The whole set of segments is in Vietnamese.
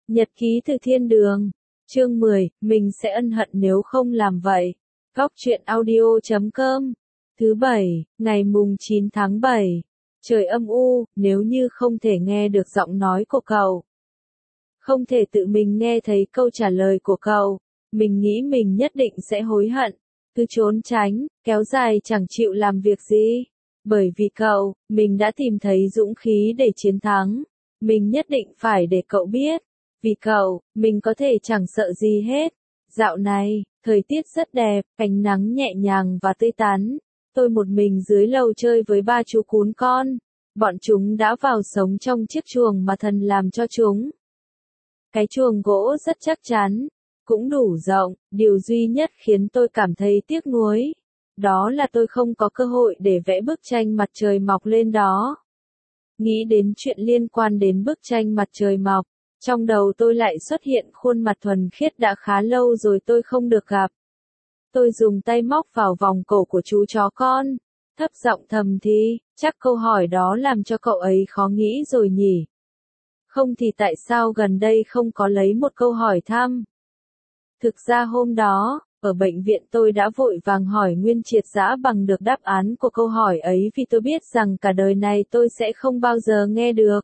Nhật ký từ thiên đường. Chương 10, mình sẽ ân hận nếu không làm vậy. Góc truyện audio.com. Thứ Bảy, ngày mùng 9 tháng 7. Trời âm u, nếu như không thể nghe được giọng nói của cậu, không thể tự mình nghe thấy câu trả lời của cậu, mình nghĩ mình nhất định sẽ hối hận. Cứ trốn tránh, kéo dài chẳng chịu làm việc gì. Bởi vì cậu, mình đã tìm thấy dũng khí để chiến thắng. Mình nhất định phải để cậu biết. Vì cậu, mình có thể chẳng sợ gì hết. Dạo này, thời tiết rất đẹp, ánh nắng nhẹ nhàng và tươi tắn. Tôi một mình dưới lầu chơi với ba chú cún con. Bọn chúng đã vào sống trong chiếc chuồng mà thần làm cho chúng. Cái chuồng gỗ rất chắc chắn, cũng đủ rộng, điều duy nhất khiến tôi cảm thấy tiếc nuối. Đó là tôi không có cơ hội để vẽ bức tranh mặt trời mọc lên đó. Nghĩ đến chuyện liên quan đến bức tranh mặt trời mọc, trong đầu tôi lại xuất hiện khuôn mặt thuần khiết đã khá lâu rồi tôi không được gặp. Tôi dùng tay móc vào vòng cổ của chú chó con, thấp giọng thầm thì, chắc câu hỏi đó làm cho cậu ấy khó nghĩ rồi nhỉ. Không thì tại sao gần đây không có lấy một câu hỏi thăm. Thực ra hôm đó, ở bệnh viện tôi đã vội vàng hỏi Nguyên Triệt Dã bằng được đáp án của câu hỏi ấy vì tôi biết rằng cả đời này tôi sẽ không bao giờ nghe được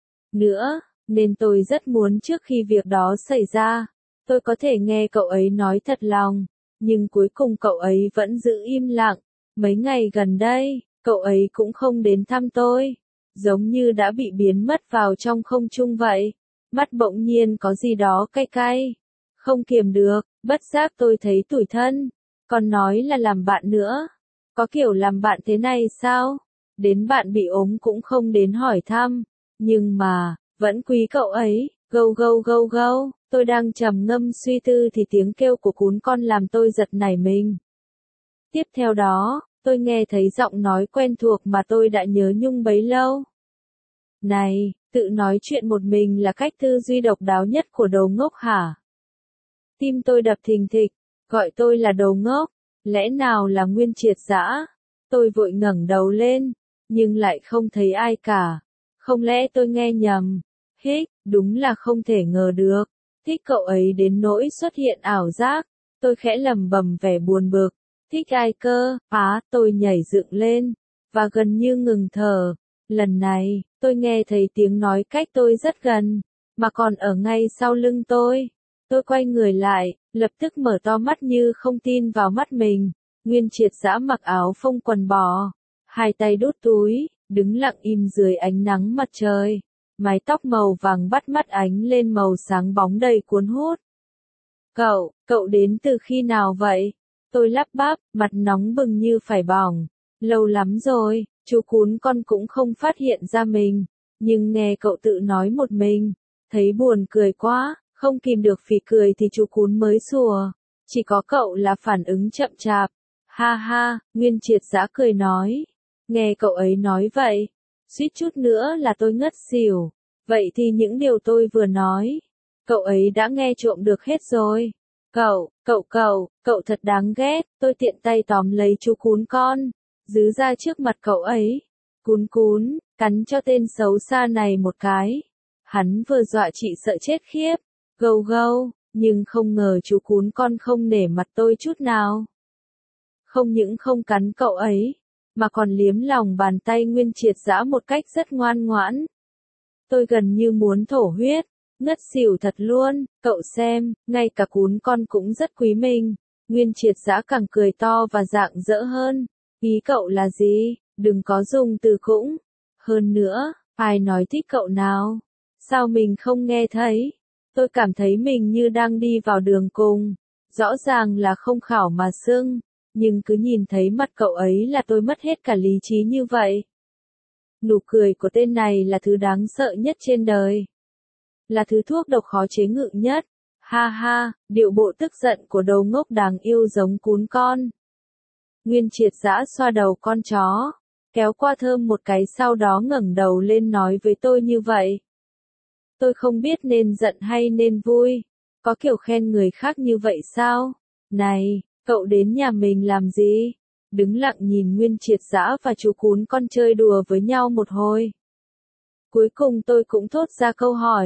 nữa, nên tôi rất muốn trước khi việc đó xảy ra, tôi có thể nghe cậu ấy nói thật lòng, nhưng cuối cùng cậu ấy vẫn giữ im lặng. Mấy ngày gần đây, cậu ấy cũng không đến thăm tôi, giống như đã bị biến mất vào trong không trung vậy. Mắt bỗng nhiên có gì đó cay cay. Không kiềm được, bất giác tôi thấy tủi thân. Còn nói là làm bạn nữa. Có kiểu làm bạn thế này sao? Đến bạn bị ốm cũng không đến hỏi thăm. Nhưng mà, vẫn quý cậu ấy. Gâu gâu gâu gâu. Tôi đang trầm ngâm suy tư thì tiếng kêu của cún con làm tôi giật nảy mình. Tiếp theo đó, tôi nghe thấy giọng nói quen thuộc mà tôi đã nhớ nhung bấy lâu. Này, tự nói chuyện một mình là cách tư duy độc đáo nhất của đồ ngốc hả? Tim tôi đập thình thịch, gọi tôi là đồ ngốc, lẽ nào là Nguyên Triệt Dã? Tôi vội ngẩng đầu lên, nhưng lại không thấy ai cả. Không lẽ tôi nghe nhầm? Hích, đúng là không thể ngờ được. Thích cậu ấy đến nỗi xuất hiện ảo giác. Tôi khẽ lẩm bẩm vẻ buồn bực. Thích ai cơ? Tôi nhảy dựng lên, và gần như ngừng thở. Lần này, tôi nghe thấy tiếng nói cách tôi rất gần, mà còn ở ngay sau lưng tôi. Tôi quay người lại, lập tức mở to mắt như không tin vào mắt mình. Nguyên Triệt Dã mặc áo phông quần bò, hai tay đút túi, đứng lặng im dưới ánh nắng mặt trời. Mái tóc màu vàng bắt mắt ánh lên màu sáng bóng đầy cuốn hút. Cậu đến từ khi nào vậy? Tôi lắp bắp, mặt nóng bừng như phải bỏng. Lâu lắm rồi, chú cún con cũng không phát hiện ra mình. Nhưng nghe cậu tự nói một mình, thấy buồn cười quá. Không kìm được phì cười thì chú cún mới sủa. Chỉ có cậu là phản ứng chậm chạp. Ha ha, Nguyên Triệt Dã cười nói. Nghe cậu ấy nói vậy, suýt chút nữa là tôi ngất xỉu. Vậy thì những điều tôi vừa nói, cậu ấy đã nghe trộm được hết rồi. Cậu thật đáng ghét. Tôi tiện tay tóm lấy chú cún con, giữ ra trước mặt cậu ấy. Cún, cắn cho tên xấu xa này một cái. Hắn vừa dọa chị sợ chết khiếp. Gâu gâu, nhưng không ngờ chú cún con không nể mặt tôi chút nào. Không những không cắn cậu ấy, mà còn liếm lòng bàn tay Nguyên Triệt Dã một cách rất ngoan ngoãn. Tôi gần như muốn thổ huyết, ngất xỉu thật luôn. Cậu xem, ngay cả cún con cũng rất quý mình. Nguyên Triệt Dã càng cười to và rạng rỡ hơn. Ý cậu là gì? Đừng có dùng từ cũng. Hơn nữa, ai nói thích cậu nào? Sao mình không nghe thấy? Tôi cảm thấy mình như đang đi vào đường cùng. Rõ ràng là không khảo mà xưng, nhưng cứ nhìn thấy mặt cậu ấy là tôi mất hết cả lý trí như vậy. Nụ cười của tên này là thứ đáng sợ nhất trên đời. Là thứ thuốc độc khó chế ngự nhất. Ha ha, điệu bộ tức giận của đồ ngốc đáng yêu giống cún con. Nguyên Triệt Dã xoa đầu con chó, kéo qua thơm một cái sau đó ngẩng đầu lên nói với tôi như vậy. Tôi không biết nên giận hay nên vui. Có kiểu khen người khác như vậy sao? Này, cậu đến nhà mình làm gì? Đứng lặng nhìn Nguyên Triệt Dã và chú cún con chơi đùa với nhau một hồi. Cuối cùng tôi cũng thốt ra câu hỏi.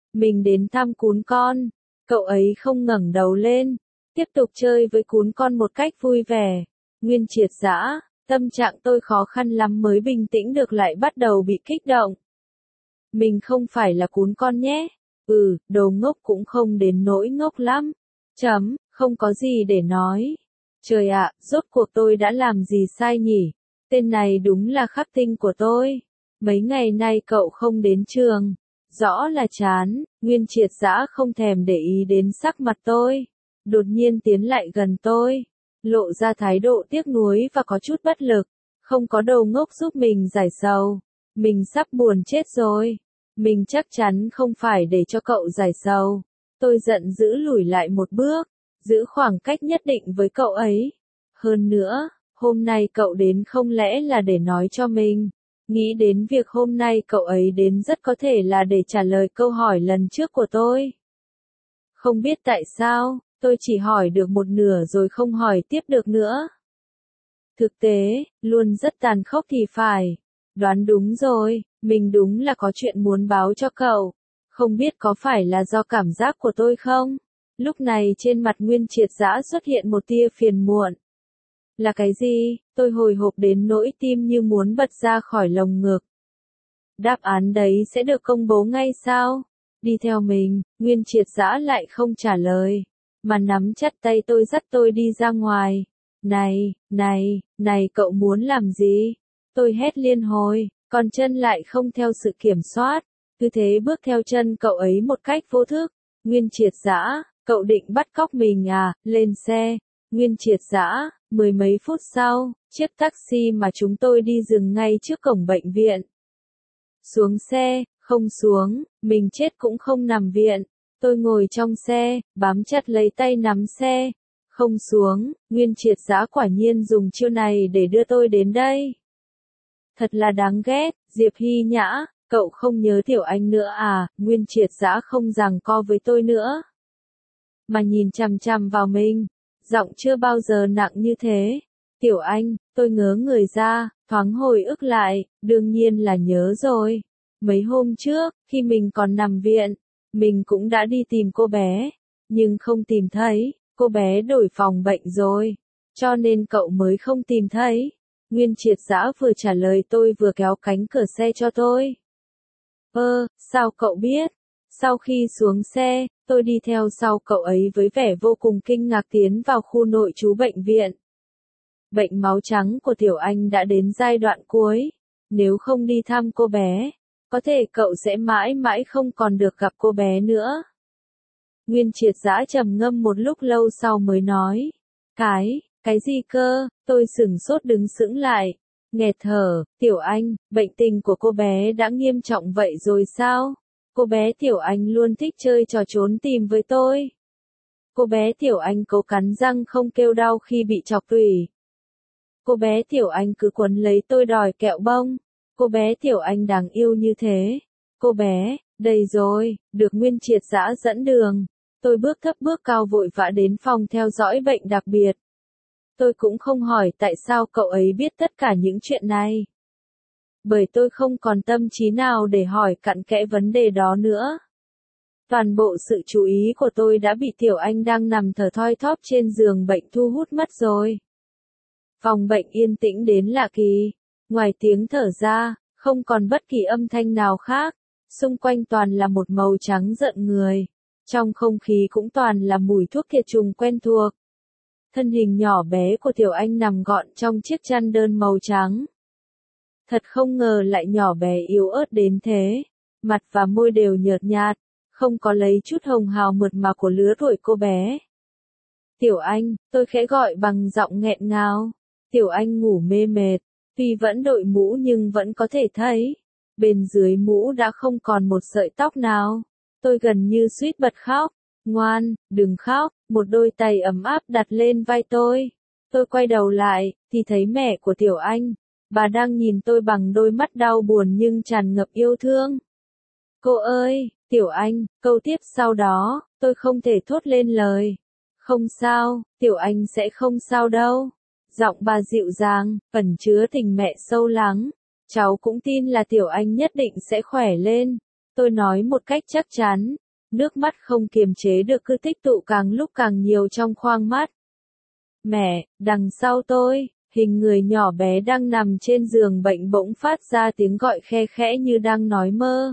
mình đến thăm cún con. Cậu ấy không ngẩng đầu lên, tiếp tục chơi với cún con một cách vui vẻ. Nguyên Triệt Dã, tâm trạng tôi khó khăn lắm mới bình tĩnh được lại bắt đầu bị kích động. Mình không phải là cún con nhé. Đồ ngốc cũng không đến nỗi ngốc lắm. Không có gì để nói. Trời ạ, rốt cuộc tôi đã làm gì sai nhỉ? Tên này đúng là khắc tinh của tôi. Mấy ngày nay cậu không đến trường. Rõ là chán. Nguyên Triệt Dã không thèm để ý đến sắc mặt tôi. Đột nhiên tiến lại gần tôi. Lộ ra thái độ tiếc nuối và có chút bất lực. Không có đồ ngốc giúp mình giải sầu. Mình sắp buồn chết rồi. Mình chắc chắn không phải để cho cậu giải sầu. Tôi giận dữ lùi lại một bước. Giữ khoảng cách nhất định với cậu ấy. Hơn nữa, hôm nay cậu đến không lẽ là để nói cho mình. Nghĩ đến việc hôm nay cậu ấy đến rất có thể là để trả lời câu hỏi lần trước của tôi. Không biết tại sao, tôi chỉ hỏi được một nửa rồi không hỏi tiếp được nữa. Thực tế, luôn rất tàn khốc thì phải. Đoán đúng rồi, mình đúng là có chuyện muốn báo cho cậu. Không biết có phải là do cảm giác của tôi không? Lúc này trên mặt Nguyên Triệt Dã xuất hiện một tia phiền muộn. Là cái gì? Tôi hồi hộp đến nỗi tim như muốn bật ra khỏi lồng ngực. Đáp án đấy sẽ được công bố ngay sao? Đi theo mình, Nguyên Triệt Dã lại không trả lời, mà nắm chặt tay tôi dắt tôi đi ra ngoài. Này, cậu muốn làm gì? Tôi hét liên hồi, còn chân lại không theo sự kiểm soát. Cứ thế bước theo chân cậu ấy một cách vô thức. Nguyên Triệt Dã, cậu định bắt cóc mình à? Lên xe. Nguyên Triệt Dã, mười mấy phút sau, chiếc taxi mà chúng tôi đi dừng ngay trước cổng bệnh viện. Xuống xe, không xuống, mình chết cũng không nằm viện. Tôi ngồi trong xe, bám chặt lấy tay nắm xe. Không xuống, Nguyên Triệt Dã quả nhiên dùng chiêu này để đưa tôi đến đây. Thật là đáng ghét, Diệp Hy Nhã, cậu không nhớ Tiểu Anh nữa à? Nguyên Triệt Dã không giằng co với tôi nữa, mà nhìn chằm chằm vào mình, giọng chưa bao giờ nặng như thế. Tiểu Anh, tôi ngớ người ra, thoáng hồi ức lại, đương nhiên là nhớ rồi. Mấy hôm trước, khi mình còn nằm viện, mình cũng đã đi tìm cô bé, nhưng không tìm thấy, cô bé đổi phòng bệnh rồi, cho nên cậu mới không tìm thấy. Nguyên Triệt Dã vừa trả lời tôi vừa kéo cánh cửa xe cho tôi. Sao cậu biết? Sau khi xuống xe, tôi đi theo sau cậu ấy với vẻ vô cùng kinh ngạc tiến vào khu nội trú bệnh viện. Bệnh máu trắng của Tiểu Anh đã đến giai đoạn cuối. Nếu không đi thăm cô bé, có thể cậu sẽ mãi mãi không còn được gặp cô bé nữa. Nguyên Triệt Dã trầm ngâm một lúc lâu sau mới nói. Cái gì cơ? Tôi sửng sốt đứng sững lại. Nghẹt thở, Tiểu Anh, bệnh tình của cô bé đã nghiêm trọng vậy rồi sao? Cô bé Tiểu Anh luôn thích chơi trò trốn tìm với tôi. Cô bé Tiểu Anh cố cắn răng không kêu đau khi bị chọc tủy. Cô bé Tiểu Anh cứ quấn lấy tôi đòi kẹo bông. Cô bé Tiểu Anh đáng yêu như thế. Cô bé, đây rồi, được Nguyên Triệt Dã dẫn đường. Tôi bước thấp bước cao vội vã đến phòng theo dõi bệnh đặc biệt. Tôi cũng không hỏi tại sao cậu ấy biết tất cả những chuyện này. Bởi tôi không còn tâm trí nào để hỏi cặn kẽ vấn đề đó nữa. Toàn bộ sự chú ý của tôi đã bị Tiểu Anh đang nằm thở thoi thóp trên giường bệnh thu hút mất rồi. Phòng bệnh yên tĩnh đến lạ kỳ. Ngoài tiếng thở ra, không còn bất kỳ âm thanh nào khác. Xung quanh toàn là một màu trắng rợn người. Trong không khí cũng toàn là mùi thuốc diệt trùng quen thuộc. Thân hình nhỏ bé của Tiểu Anh nằm gọn trong chiếc chăn đơn màu trắng. Thật không ngờ lại nhỏ bé yếu ớt đến thế. Mặt và môi đều nhợt nhạt, không có lấy chút hồng hào mượt mà của lứa tuổi cô bé. Tiểu Anh, tôi khẽ gọi bằng giọng nghẹn ngào. Tiểu Anh ngủ mê mệt, tuy vẫn đội mũ nhưng vẫn có thể thấy. Bên dưới mũ đã không còn một sợi tóc nào. Tôi gần như suýt bật khóc. Ngoan, đừng khóc, một đôi tay ấm áp đặt lên vai tôi. Tôi quay đầu lại, thì thấy mẹ của Tiểu Anh. Bà đang nhìn tôi bằng đôi mắt đau buồn nhưng tràn ngập yêu thương. Cô ơi, Tiểu Anh, câu tiếp sau đó, tôi không thể thốt lên lời. Không sao, Tiểu Anh sẽ không sao đâu. Giọng bà dịu dàng, ẩn chứa tình mẹ sâu lắng. Cháu cũng tin là Tiểu Anh nhất định sẽ khỏe lên. Tôi nói một cách chắc chắn, nước mắt không kiềm chế được cứ tích tụ càng lúc càng nhiều trong khoang mắt. Mẹ, đằng sau tôi, hình người nhỏ bé đang nằm trên giường bệnh bỗng phát ra tiếng gọi khe khẽ như đang nói mơ.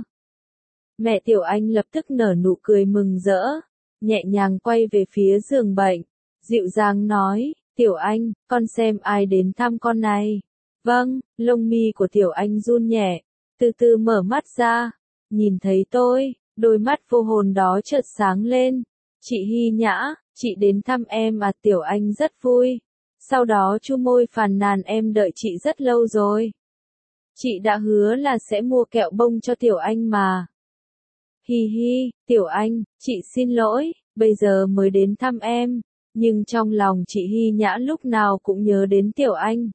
Mẹ Tiểu Anh lập tức nở nụ cười mừng rỡ, nhẹ nhàng quay về phía giường bệnh, dịu dàng nói, Tiểu Anh, con xem ai đến thăm con này. Vâng, lông mi của Tiểu Anh run nhẹ, từ từ mở mắt ra, nhìn thấy tôi, đôi mắt vô hồn đó chợt sáng lên. Chị Hy Nhã, chị đến thăm em à? Tiểu Anh rất vui. Sau đó chu môi phàn nàn, em đợi chị rất lâu rồi. Chị đã hứa là sẽ mua kẹo bông cho Tiểu Anh mà. Hi hi, Tiểu Anh, chị xin lỗi, bây giờ mới đến thăm em, nhưng trong lòng chị Hy Nhã lúc nào cũng nhớ đến Tiểu Anh.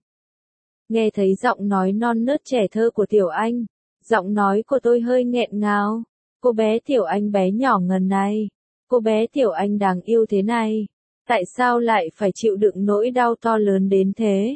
Nghe thấy giọng nói non nớt trẻ thơ của Tiểu Anh, giọng nói của tôi hơi nghẹn ngào. Cô bé Tiểu Anh bé nhỏ ngần này, cô bé Tiểu Anh đáng yêu thế này, tại sao lại phải chịu đựng nỗi đau to lớn đến thế?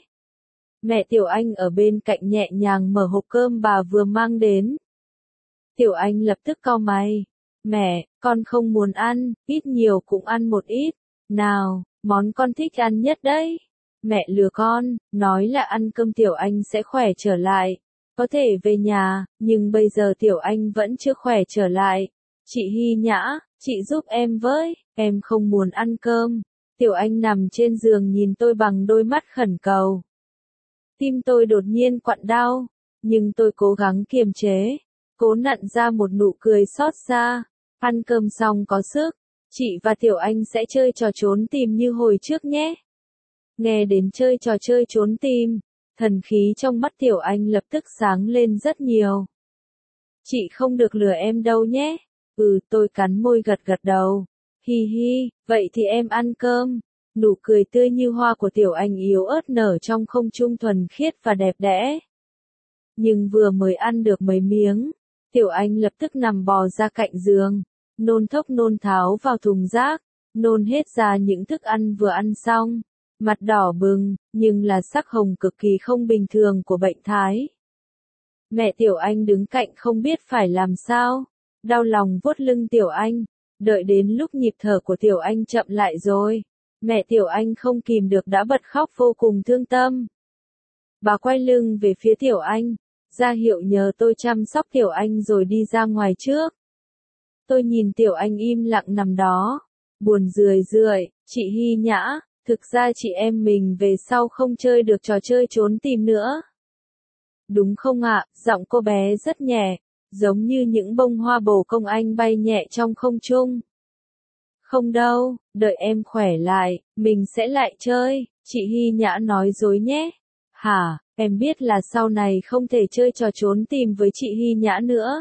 Mẹ Tiểu Anh ở bên cạnh nhẹ nhàng mở hộp cơm bà vừa mang đến. Tiểu Anh lập tức cau mày. Mẹ, con không muốn ăn, ít nhiều cũng ăn một ít. Nào, món con thích ăn nhất đấy. Mẹ lừa con, nói là ăn cơm Tiểu Anh sẽ khỏe trở lại. Có thể về nhà, nhưng bây giờ Tiểu Anh vẫn chưa khỏe trở lại. Chị Hy Nhã, chị giúp em với, em không muốn ăn cơm. Tiểu Anh nằm trên giường nhìn tôi bằng đôi mắt khẩn cầu. Tim tôi đột nhiên quặn đau, nhưng tôi cố gắng kiềm chế, cố nặn ra một nụ cười xót xa. Ăn cơm xong có sức, chị và Tiểu Anh sẽ chơi trò trốn tìm như hồi trước nhé. Nghe đến chơi trò chơi trốn tìm, thần khí trong mắt Tiểu Anh lập tức sáng lên rất nhiều. Chị không được lừa em đâu nhé. Tôi cắn môi gật gật đầu. Hi hi, vậy thì em ăn cơm. Nụ cười tươi như hoa của Tiểu Anh yếu ớt nở trong không trung thuần khiết và đẹp đẽ. Nhưng vừa mới ăn được mấy miếng, Tiểu Anh lập tức nằm bò ra cạnh giường, nôn thốc nôn tháo vào thùng rác, nôn hết ra những thức ăn vừa ăn xong, mặt đỏ bừng, nhưng là sắc hồng cực kỳ không bình thường của bệnh thái. Mẹ Tiểu Anh đứng cạnh không biết phải làm sao, đau lòng vuốt lưng Tiểu Anh, đợi đến lúc nhịp thở của Tiểu Anh chậm lại rồi, mẹ Tiểu Anh không kìm được đã bật khóc vô cùng thương tâm. Bà quay lưng về phía Tiểu Anh, ra hiệu nhờ tôi chăm sóc Tiểu Anh rồi đi ra ngoài trước. Tôi nhìn Tiểu Anh im lặng nằm đó, buồn rười rượi. Chị Hy Nhã, thực ra chị em mình về sau không chơi được trò chơi trốn tìm nữa. Đúng không ạ? Giọng cô bé rất nhẹ, giống như những bông hoa bồ công anh bay nhẹ trong không trung. Không đâu, đợi em khỏe lại, mình sẽ lại chơi, chị Hy Nhã nói dối nhé. Hả, em biết là sau này không thể chơi trò trốn tìm với chị Hy Nhã nữa.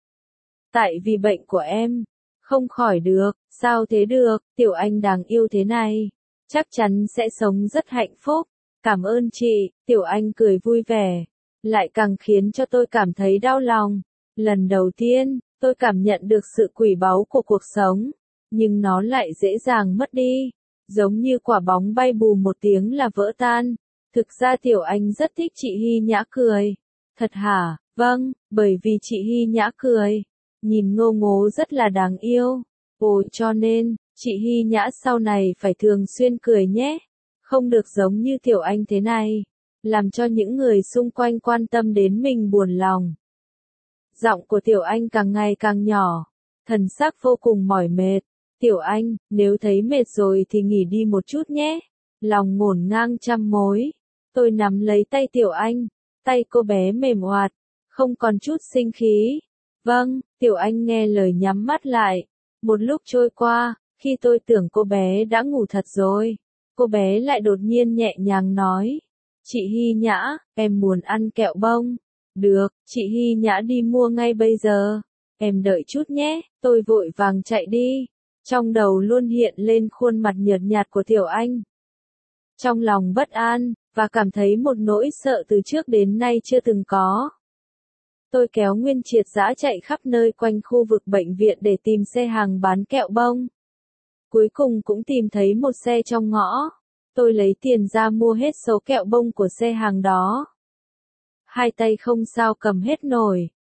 Tại vì bệnh của em, không khỏi được, sao thế được, Tiểu Anh đáng yêu thế này, chắc chắn sẽ sống rất hạnh phúc. Cảm ơn chị, Tiểu Anh cười vui vẻ, lại càng khiến cho tôi cảm thấy đau lòng. Lần đầu tiên, tôi cảm nhận được sự quý báu của cuộc sống, nhưng nó lại dễ dàng mất đi, giống như quả bóng bay bù một tiếng là vỡ tan. Thực ra Tiểu Anh rất thích chị Hy Nhã cười. Thật hả? Vâng, bởi vì chị Hy Nhã cười, nhìn ngô ngố rất là đáng yêu. Ồ, cho nên, chị Hy Nhã sau này phải thường xuyên cười nhé. Không được giống như Tiểu Anh thế này, làm cho những người xung quanh quan tâm đến mình buồn lòng. Giọng của Tiểu Anh càng ngày càng nhỏ, thần sắc vô cùng mỏi mệt. Tiểu Anh, nếu thấy mệt rồi thì nghỉ đi một chút nhé. Lòng ngổn ngang trăm mối. Tôi nắm lấy tay Tiểu Anh, tay cô bé mềm oạt, không còn chút sinh khí. Vâng, Tiểu Anh nghe lời nhắm mắt lại. Một lúc trôi qua, khi tôi tưởng cô bé đã ngủ thật rồi, cô bé lại đột nhiên nhẹ nhàng nói. Chị Hy Nhã, em muốn ăn kẹo bông. Được, chị Hy Nhã đi mua ngay bây giờ. Em đợi chút nhé, tôi vội vàng chạy đi. Trong đầu luôn hiện lên khuôn mặt nhợt nhạt của Tiểu Anh. Trong lòng bất an, và cảm thấy một nỗi sợ từ trước đến nay chưa từng có. Tôi kéo Nguyên Triệt Dã chạy khắp nơi quanh khu vực bệnh viện để tìm xe hàng bán kẹo bông. Cuối cùng cũng tìm thấy một xe trong ngõ. Tôi lấy tiền ra mua hết số kẹo bông của xe hàng đó. Hai tay không sao cầm hết nổi.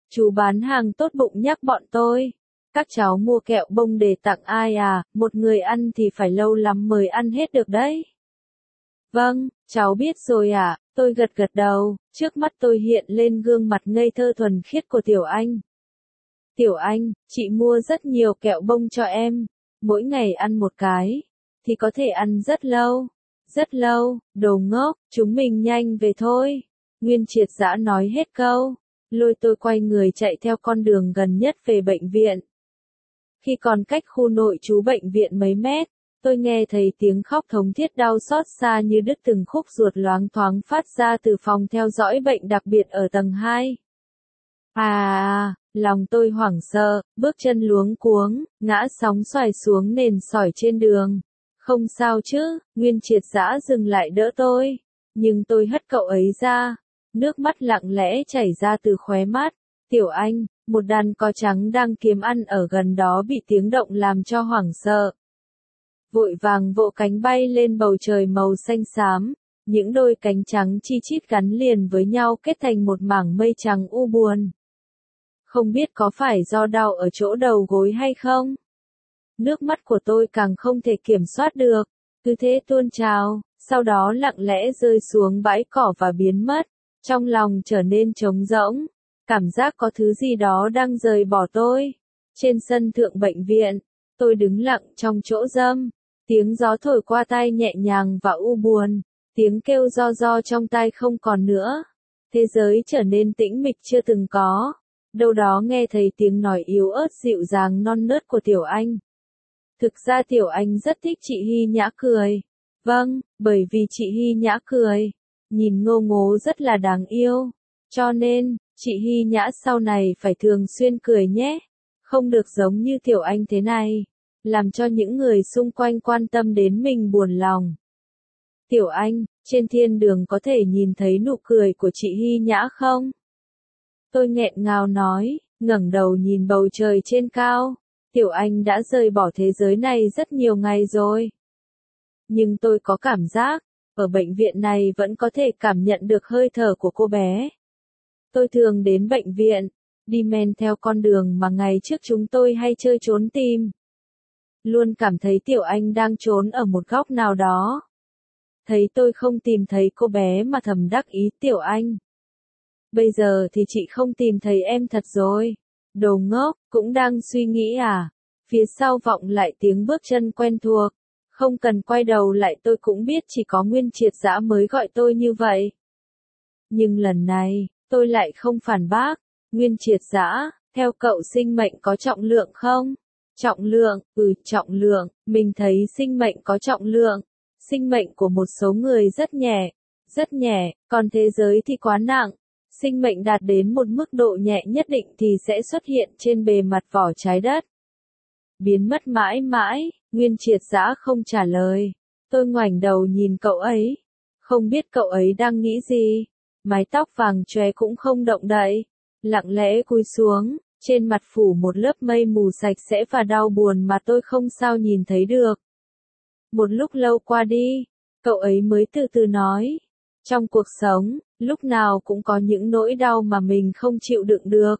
Chú bán hàng tốt bụng nhắc bọn tôi. Các cháu mua kẹo bông để tặng ai à, một người ăn thì phải lâu lắm mới ăn hết được đấy. Vâng, cháu biết rồi ạ, tôi gật gật đầu, trước mắt tôi hiện lên gương mặt ngây thơ thuần khiết của Tiểu Anh. Tiểu Anh, chị mua rất nhiều kẹo bông cho em, mỗi ngày ăn một cái, thì có thể ăn rất lâu, đồ ngốc, chúng mình nhanh về thôi. Nguyên Triệt Dã nói hết câu, lôi tôi quay người chạy theo con đường gần nhất về bệnh viện. Khi còn cách khu nội trú bệnh viện mấy mét, tôi nghe thấy tiếng khóc thống thiết đau xót xa như đứt từng khúc ruột loáng thoáng phát ra từ phòng theo dõi bệnh đặc biệt ở tầng 2. Lòng tôi hoảng sợ, bước chân luống cuống, ngã sóng xoài xuống nền sỏi trên đường. Không sao chứ, Nguyên Triệt Dã dừng lại đỡ tôi, nhưng tôi hất cậu ấy ra, nước mắt lặng lẽ chảy ra từ khóe mắt. Tiểu Anh, một đàn cò trắng đang kiếm ăn ở gần đó bị tiếng động làm cho hoảng sợ. Vội vàng vỗ cánh bay lên bầu trời màu xanh xám, những đôi cánh trắng chi chít gắn liền với nhau kết thành một mảng mây trắng u buồn. Không biết có phải do đau ở chỗ đầu gối hay không? Nước mắt của tôi càng không thể kiểm soát được, cứ thế tuôn trào, sau đó lặng lẽ rơi xuống bãi cỏ và biến mất, trong lòng trở nên trống rỗng, cảm giác có thứ gì đó đang rời bỏ tôi. Trên sân thượng bệnh viện, tôi đứng lặng trong chỗ râm, tiếng gió thổi qua tai nhẹ nhàng và u buồn, tiếng kêu ro trong tai không còn nữa. Thế giới trở nên tĩnh mịch chưa từng có, đâu đó nghe thấy tiếng nói yếu ớt dịu dàng non nớt của Tiểu Anh. Thực ra Tiểu Anh rất thích chị Hy Nhã cười. Vâng, bởi vì chị Hy Nhã cười, nhìn ngô ngố rất là đáng yêu. Cho nên, chị Hy Nhã sau này phải thường xuyên cười nhé. Không được giống như Tiểu Anh thế này, làm cho những người xung quanh quan tâm đến mình buồn lòng. Tiểu Anh, trên thiên đường có thể nhìn thấy nụ cười của chị Hy Nhã không? Tôi nghẹn ngào nói, ngẩng đầu nhìn bầu trời trên cao. Tiểu Anh đã rời bỏ thế giới này rất nhiều ngày rồi. Nhưng tôi có cảm giác, ở bệnh viện này vẫn có thể cảm nhận được hơi thở của cô bé. Tôi thường đến bệnh viện, đi men theo con đường mà ngày trước chúng tôi hay chơi trốn tìm. Luôn cảm thấy Tiểu Anh đang trốn ở một góc nào đó. Thấy tôi không tìm thấy cô bé mà thầm đắc ý Tiểu Anh. Bây giờ thì chị không tìm thấy em thật rồi. Đồ ngốc, cũng đang suy nghĩ à? Phía sau vọng lại tiếng bước chân quen thuộc. Không cần quay đầu lại tôi cũng biết chỉ có Nguyên Triệt Dã mới gọi tôi như vậy. Nhưng lần này, tôi lại không phản bác. Nguyên Triệt Dã, theo cậu sinh mệnh có trọng lượng không? Trọng lượng, trọng lượng, mình thấy sinh mệnh có trọng lượng. Sinh mệnh của một số người rất nhẹ, còn thế giới thì quá nặng. Sinh mệnh đạt đến một mức độ nhẹ nhất định thì sẽ xuất hiện trên bề mặt vỏ trái đất. Biến mất mãi mãi, Nguyên Triệt Dã không trả lời. Tôi ngoảnh đầu nhìn cậu ấy. Không biết cậu ấy đang nghĩ gì. Mái tóc vàng chóe cũng không động đậy. Lặng lẽ cúi xuống, trên mặt phủ một lớp mây mù sạch sẽ và đau buồn mà tôi không sao nhìn thấy được. Một lúc lâu qua đi, cậu ấy mới từ từ nói. Trong cuộc sống, lúc nào cũng có những nỗi đau mà mình không chịu đựng được.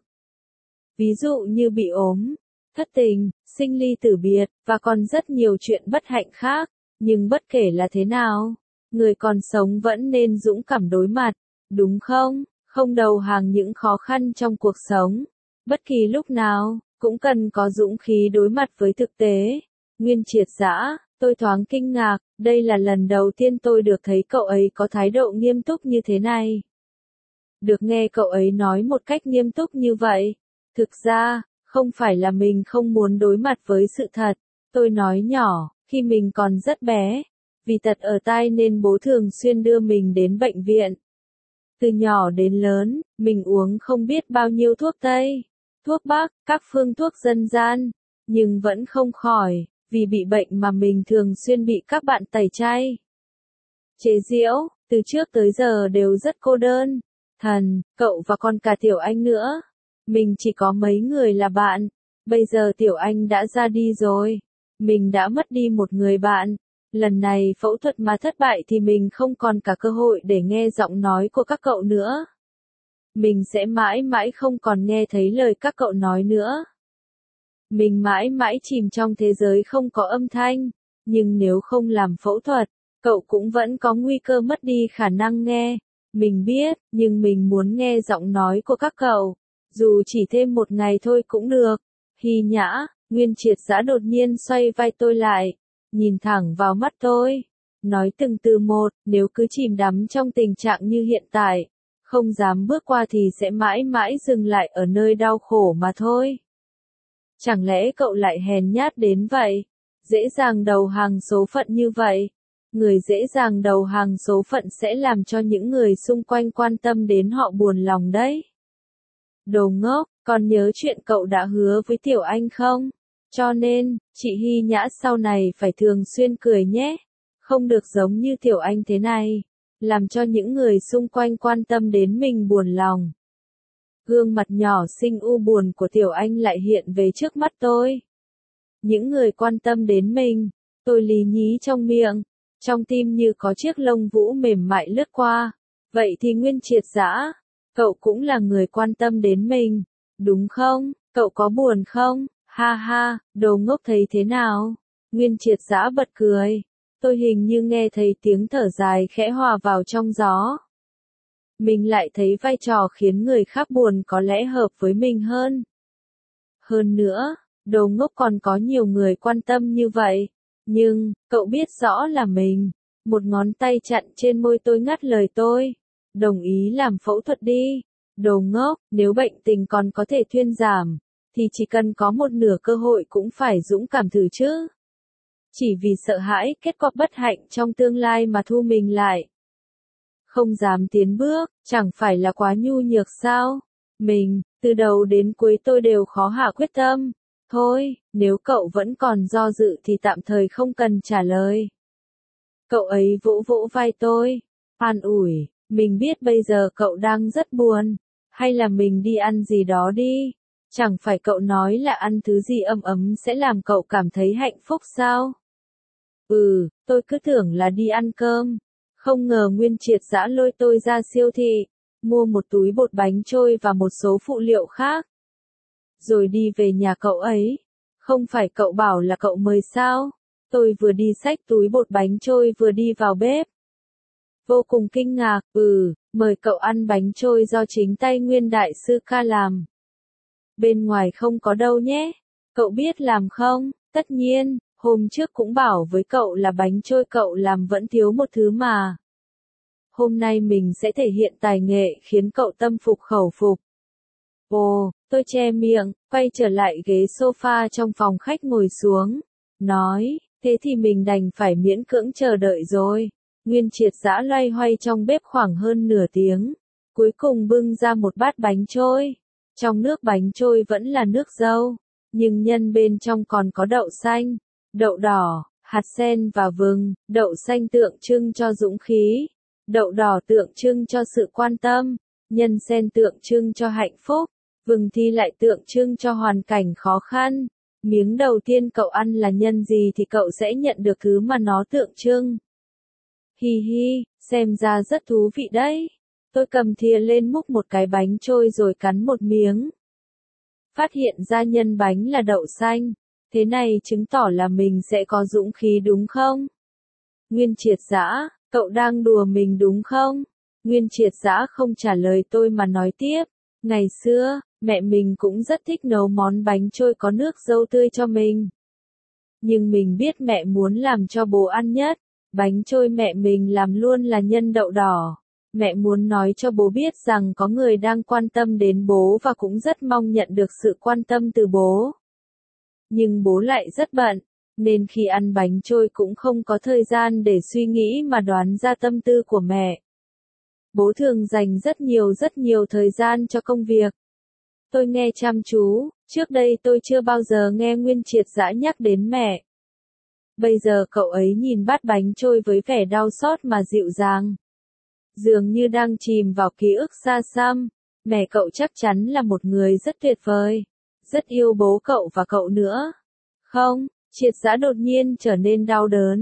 Ví dụ như bị ốm, thất tình, sinh ly tử biệt, và còn rất nhiều chuyện bất hạnh khác. Nhưng bất kể là thế nào, người còn sống vẫn nên dũng cảm đối mặt, đúng không? Không đầu hàng những khó khăn trong cuộc sống. Bất kỳ lúc nào, cũng cần có dũng khí đối mặt với thực tế. Nguyên Triệt Dã, tôi thoáng kinh ngạc, đây là lần đầu tiên tôi được thấy cậu ấy có thái độ nghiêm túc như thế này. Được nghe cậu ấy nói một cách nghiêm túc như vậy. Thực ra, không phải là mình không muốn đối mặt với sự thật. Tôi nói nhỏ, khi mình còn rất bé, vì tật ở tai nên bố thường xuyên đưa mình đến bệnh viện. Từ nhỏ đến lớn, mình uống không biết bao nhiêu thuốc Tây, thuốc Bắc, các phương thuốc dân gian, nhưng vẫn không khỏi, vì bị bệnh mà mình thường xuyên bị các bạn tẩy chay, chế giễu, từ trước tới giờ đều rất cô đơn. Thần, cậu và còn cả Tiểu Anh nữa. Mình chỉ có mấy người là bạn. Bây giờ Tiểu Anh đã ra đi rồi. Mình đã mất đi một người bạn. Lần này phẫu thuật mà thất bại thì mình không còn cả cơ hội để nghe giọng nói của các cậu nữa. mình sẽ mãi mãi không còn nghe thấy lời các cậu nói nữa. Mình mãi mãi chìm trong thế giới không có âm thanh, nhưng nếu không làm phẫu thuật, cậu cũng vẫn có nguy cơ mất đi khả năng nghe. Mình biết, nhưng mình muốn nghe giọng nói của các cậu, dù chỉ thêm một ngày thôi cũng được. Hy Nhã, Nguyên Triệt Giã đột nhiên xoay vai tôi lại, nhìn thẳng vào mắt tôi, nói từng từ một, nếu cứ chìm đắm trong tình trạng như hiện tại, không dám bước qua thì sẽ mãi mãi dừng lại ở nơi đau khổ mà thôi. Chẳng lẽ cậu lại hèn nhát đến vậy? Dễ dàng đầu hàng số phận như vậy? Người dễ dàng đầu hàng số phận sẽ làm cho những người xung quanh quan tâm đến họ buồn lòng đấy. Đồ ngốc, còn nhớ chuyện cậu đã hứa với Tiểu Anh không? Cho nên, chị Hy Nhã sau này phải thường xuyên cười nhé. Không được giống như Tiểu Anh thế này, làm cho những người xung quanh quan tâm đến mình buồn lòng. Gương mặt nhỏ xinh u buồn của Tiểu Anh lại hiện về trước mắt tôi. Những người quan tâm đến mình, tôi lý nhí trong miệng, trong tim như có chiếc lông vũ mềm mại lướt qua. Vậy thì Nguyên Triệt Giã, cậu cũng là người quan tâm đến mình, đúng không? Cậu có buồn không? Ha ha, đồ ngốc thấy thế nào? Nguyên Triệt Giã bật cười. Tôi hình như nghe thấy tiếng thở dài khẽ hòa vào trong gió. Mình lại thấy vai trò khiến người khác buồn có lẽ hợp với mình hơn. Hơn nữa, đồ ngốc còn có nhiều người quan tâm như vậy. Nhưng, cậu biết rõ là mình. Một ngón tay chặn trên môi tôi ngắt lời tôi. Đồng ý làm phẫu thuật đi. Đồ ngốc, nếu bệnh tình còn có thể thuyên giảm, thì chỉ cần có một nửa cơ hội cũng phải dũng cảm thử chứ. Chỉ vì sợ hãi kết quả bất hạnh trong tương lai mà thu mình lại. Không dám tiến bước, chẳng phải là quá nhu nhược sao? Mình, từ đầu đến cuối tôi đều khó hạ quyết tâm. Thôi, nếu cậu vẫn còn do dự thì tạm thời không cần trả lời. Cậu ấy vỗ vỗ vai tôi, an ủi, mình biết bây giờ cậu đang rất buồn, hay là mình đi ăn gì đó đi. Chẳng phải cậu nói là ăn thứ gì ấm ấm sẽ làm cậu cảm thấy hạnh phúc sao? Tôi cứ tưởng là đi ăn cơm. Không ngờ Nguyên Triệt Giã lôi tôi ra siêu thị, mua một túi bột bánh trôi và một số phụ liệu khác. Rồi đi về nhà cậu ấy. Không phải cậu bảo là cậu mời sao? Tôi vừa đi xách túi bột bánh trôi vừa đi vào bếp. Vô cùng kinh ngạc, mời cậu ăn bánh trôi do chính tay Nguyên Đại Sư Ca làm. Bên ngoài không có đâu nhé. Cậu biết làm không? Tất nhiên, hôm trước cũng bảo với cậu là bánh trôi cậu làm vẫn thiếu một thứ mà. Hôm nay mình sẽ thể hiện tài nghệ khiến cậu tâm phục khẩu phục. Ồ, tôi che miệng, quay trở lại ghế sofa trong phòng khách ngồi xuống. Nói, thế thì mình đành phải miễn cưỡng chờ đợi rồi. Nguyên Triệt Giã loay hoay trong bếp khoảng hơn nửa tiếng. Cuối cùng bưng ra một bát bánh trôi. Trong nước bánh trôi vẫn là nước dâu. Nhưng nhân bên trong còn có đậu xanh, đậu đỏ, hạt sen và vừng. Đậu xanh tượng trưng cho dũng khí. Đậu đỏ tượng trưng cho sự quan tâm. Nhân sen tượng trưng cho hạnh phúc. Vừng thì lại tượng trưng cho hoàn cảnh khó khăn. Miếng đầu tiên cậu ăn là nhân gì thì cậu sẽ nhận được thứ mà nó tượng trưng. Hi hi, xem ra rất thú vị đấy. Tôi cầm thìa lên múc một cái bánh trôi rồi cắn một miếng. Phát hiện ra nhân bánh là đậu xanh. Thế này chứng tỏ là mình sẽ có dũng khí đúng không? Nguyên Triệt Giã, cậu đang đùa mình đúng không? Nguyên Triệt Giã không trả lời tôi mà nói tiếp. Ngày xưa, mẹ mình cũng rất thích nấu món bánh trôi có nước dâu tươi cho mình. Nhưng mình biết mẹ muốn làm cho bố ăn nhất. Bánh trôi mẹ mình làm luôn là nhân đậu đỏ. Mẹ muốn nói cho bố biết rằng có người đang quan tâm đến bố và cũng rất mong nhận được sự quan tâm từ bố. Nhưng bố lại rất bận, nên khi ăn bánh trôi cũng không có thời gian để suy nghĩ mà đoán ra tâm tư của mẹ. Bố thường dành rất nhiều thời gian cho công việc. Tôi nghe chăm chú, trước đây tôi chưa bao giờ nghe Nguyên Triệt Giã nhắc đến mẹ. Bây giờ cậu ấy nhìn bát bánh trôi với vẻ đau xót mà dịu dàng. Dường như đang chìm vào ký ức xa xăm. Mẹ cậu chắc chắn là một người rất tuyệt vời. Rất yêu bố cậu và cậu nữa. Không, Triệt Giã đột nhiên trở nên đau đớn.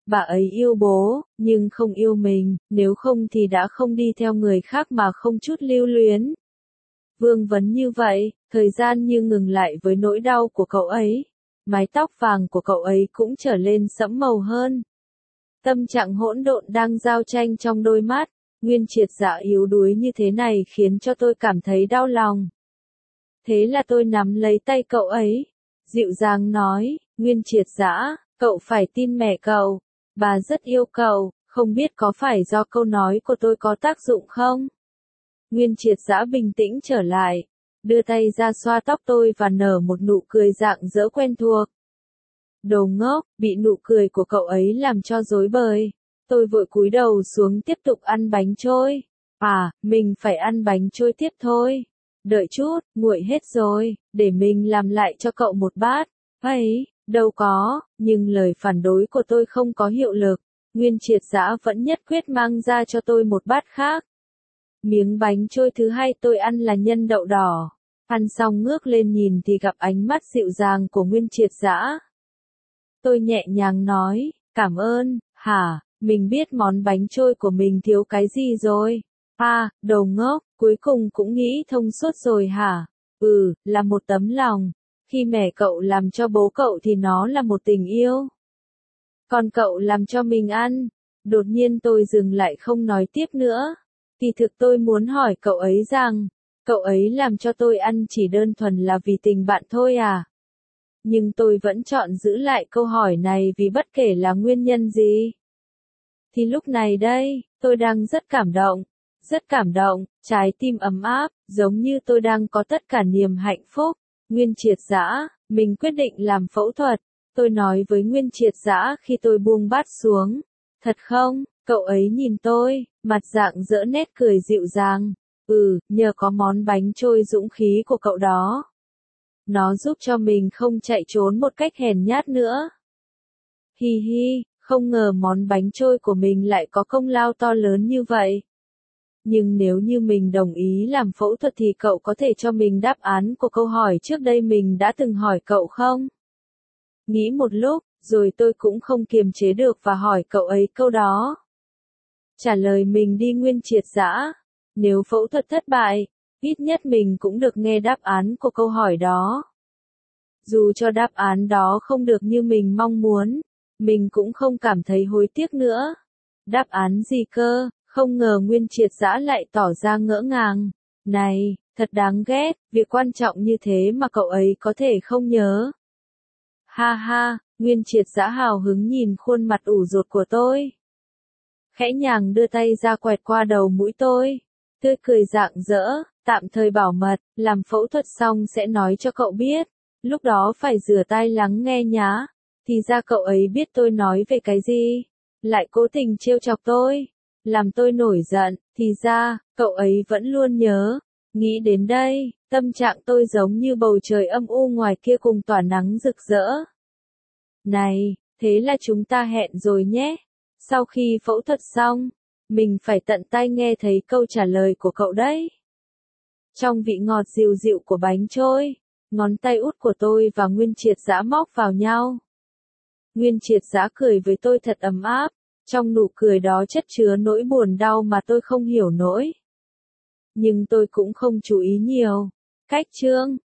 Bà ấy yêu bố, nhưng không yêu mình, nếu không thì đã không đi theo người khác mà không chút lưu luyến. Vương vấn như vậy, thời gian như ngừng lại với nỗi đau của cậu ấy. Mái tóc vàng của cậu ấy cũng trở lên sẫm màu hơn. Tâm trạng hỗn độn đang giao tranh trong đôi mắt, Nguyên Triệt Dã yếu đuối như thế này khiến cho tôi cảm thấy đau lòng. Thế là tôi nắm lấy tay cậu ấy, dịu dàng nói, Nguyên Triệt Dã, cậu phải tin mẹ cậu, bà rất yêu cậu, không biết có phải do câu nói của tôi có tác dụng không? Nguyên Triệt Dã bình tĩnh trở lại, đưa tay ra xoa tóc tôi và nở một nụ cười rạng rỡ quen thuộc. Đồ ngốc, bị nụ cười của cậu ấy làm cho rối bời. Tôi vội cúi đầu xuống tiếp tục ăn bánh trôi. À, mình phải ăn bánh trôi tiếp thôi. Đợi chút, nguội hết rồi, để mình làm lại cho cậu một bát. Ấy, đâu có, nhưng lời phản đối của tôi không có hiệu lực. Nguyên Triệt Dã vẫn nhất quyết mang ra cho tôi một bát khác. Miếng bánh trôi thứ hai tôi ăn là nhân đậu đỏ. Ăn xong ngước lên nhìn thì gặp ánh mắt dịu dàng của Nguyên Triệt Dã. Tôi nhẹ nhàng nói, cảm ơn, hả, mình biết món bánh trôi của mình thiếu cái gì rồi. À, đồ ngốc, cuối cùng cũng nghĩ thông suốt rồi hả? Là một tấm lòng. Khi mẹ cậu làm cho bố cậu thì nó là một tình yêu. Còn cậu làm cho mình ăn. Đột nhiên tôi dừng lại không nói tiếp nữa. Kỳ thực tôi muốn hỏi cậu ấy rằng, cậu ấy làm cho tôi ăn chỉ đơn thuần là vì tình bạn thôi à? Nhưng tôi vẫn chọn giữ lại câu hỏi này vì bất kể là nguyên nhân gì. Thì lúc này đây, tôi đang rất cảm động, trái tim ấm áp, giống như tôi đang có tất cả niềm hạnh phúc. Nguyên Triệt Dã, mình quyết định làm phẫu thuật. Tôi nói với Nguyên Triệt Dã khi tôi buông bát xuống. Thật không? Cậu ấy nhìn tôi, mặt rạng rỡ nét cười dịu dàng. Nhờ có món bánh trôi dũng khí của cậu đó. Nó giúp cho mình không chạy trốn một cách hèn nhát nữa. Hi hi, không ngờ món bánh trôi của mình lại có công lao to lớn như vậy. Nhưng nếu như mình đồng ý làm phẫu thuật thì cậu có thể cho mình đáp án của câu hỏi trước đây mình đã từng hỏi cậu không? Nghĩ một lúc, rồi tôi cũng không kiềm chế được và hỏi cậu ấy câu đó. Trả lời mình đi Nguyên Triệt Dã. Nếu phẫu thuật thất bại, ít nhất mình cũng được nghe đáp án của câu hỏi đó. Dù cho đáp án đó không được như mình mong muốn, mình cũng không cảm thấy hối tiếc nữa. Đáp án gì cơ? Không ngờ Nguyên Triệt Dã lại tỏ ra ngỡ ngàng. Này, thật đáng ghét, việc quan trọng như thế mà cậu ấy có thể không nhớ. Ha ha, Nguyên Triệt Dã hào hứng nhìn khuôn mặt ủ rột của tôi. Khẽ nhàng đưa tay ra quẹt qua đầu mũi tôi. Tươi cười rạng rỡ, tạm thời bảo mật, làm phẫu thuật xong sẽ nói cho cậu biết. Lúc đó phải rửa tai lắng nghe nhá. Thì ra cậu ấy biết tôi nói về cái gì. Lại cố tình trêu chọc tôi. Làm tôi nổi giận, thì ra, cậu ấy vẫn luôn nhớ. Nghĩ đến đây, tâm trạng tôi giống như bầu trời âm u ngoài kia cùng tỏa nắng rực rỡ. Này, thế là chúng ta hẹn rồi nhé. Sau khi phẫu thuật xong, mình phải tận tai nghe thấy câu trả lời của cậu đấy. Trong vị ngọt dịu dịu của bánh trôi, ngón tay út của tôi và Nguyên Triệt Dã móc vào nhau. Nguyên Triệt Dã cười với tôi thật ấm áp, trong nụ cười đó chất chứa nỗi buồn đau mà tôi không hiểu nổi. Nhưng tôi cũng không chú ý nhiều. Cách chương